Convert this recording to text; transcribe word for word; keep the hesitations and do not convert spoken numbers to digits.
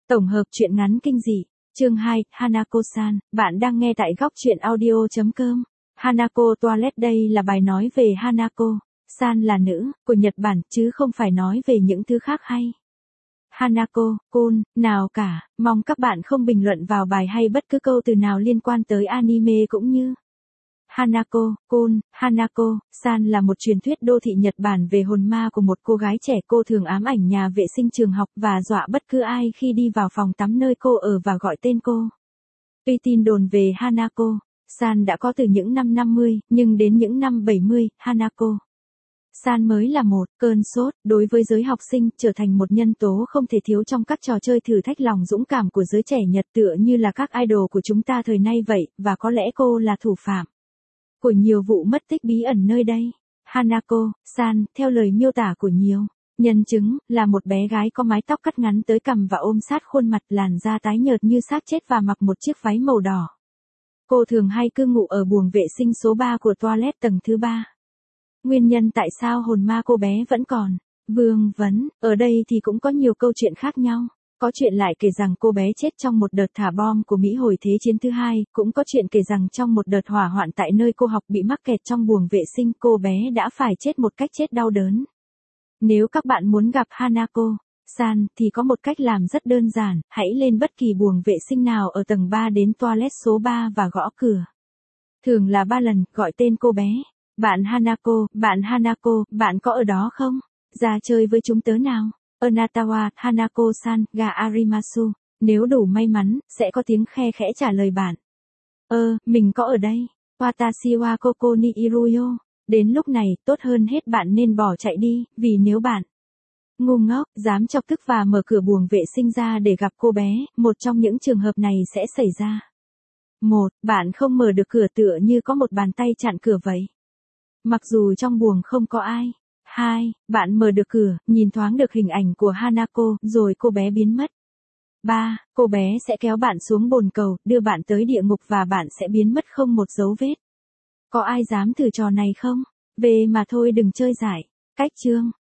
Tổng hợp truyện ngắn kinh dị, chương hai, Hanako-san, bạn đang nghe tại góc truyện audio chấm com. Hanako Toilet đây là bài nói về Hanako, san là nữ, của Nhật Bản, chứ không phải nói về những thứ khác hay. Hanako, Kun, nào cả, mong các bạn không bình luận vào bài hay bất cứ câu từ nào liên quan tới anime cũng như. Hanako, Kun, Hanako, san là một truyền thuyết đô thị Nhật Bản về hồn ma của một cô gái trẻ. Cô thường ám ảnh nhà vệ sinh trường học và dọa bất cứ ai khi đi vào phòng tắm nơi cô ở và gọi tên cô. Tuy tin đồn về Hanako, san đã có từ những năm năm mươi, nhưng đến những năm bảy mươi, Hanako san mới là một cơn sốt đối với giới học sinh, trở thành một nhân tố không thể thiếu trong các trò chơi thử thách lòng dũng cảm của giới trẻ Nhật, tựa như là các idol của chúng ta thời nay vậy, và có lẽ cô là thủ phạm của nhiều vụ mất tích bí ẩn nơi đây. Hanako-san, theo lời miêu tả của nhiều nhân chứng, là một bé gái có mái tóc cắt ngắn tới cằm và ôm sát khuôn mặt, làn da tái nhợt như xác chết và mặc một chiếc váy màu đỏ. Cô thường hay cư ngụ ở buồng vệ sinh số ba của toilet tầng thứ ba. Nguyên nhân tại sao hồn ma cô bé vẫn còn vương vấn, ở đây thì cũng có nhiều câu chuyện khác nhau. Có chuyện lại kể rằng cô bé chết trong một đợt thả bom của Mỹ hồi Thế chiến thứ hai, cũng có chuyện kể rằng trong một đợt hỏa hoạn tại nơi cô học bị mắc kẹt trong buồng vệ sinh, cô bé đã phải chết một cách chết đau đớn. Nếu các bạn muốn gặp Hanako-san, thì có một cách làm rất đơn giản, hãy lên bất kỳ buồng vệ sinh nào ở tầng ba đến toilet số ba và gõ cửa. Thường là ba lần, gọi tên cô bé. Bạn Hanako, bạn Hanako, bạn có ở đó không? Ra chơi với chúng tớ nào. Anatawa, Hanako-san, ga arimasu. Nếu đủ may mắn, sẽ có tiếng khe khẽ trả lời bạn. Ơ, mình có ở đây. Watashi wa koko ni iruyo. Đến lúc này, tốt hơn hết bạn nên bỏ chạy đi, vì nếu bạn ngu ngốc, dám chọc tức và mở cửa buồng vệ sinh ra để gặp cô bé, một trong những trường hợp này sẽ xảy ra. một. Bạn không mở được cửa, tựa như có một bàn tay chặn cửa vậy, mặc dù trong buồng không có ai. hai. Bạn mở được cửa, nhìn thoáng được hình ảnh của Hanako, rồi cô bé biến mất. ba. Cô bé sẽ kéo bạn xuống bồn cầu, đưa bạn tới địa ngục và bạn sẽ biến mất không một dấu vết. Có ai dám thử trò này không? Về mà thôi, đừng chơi dại. Cách chương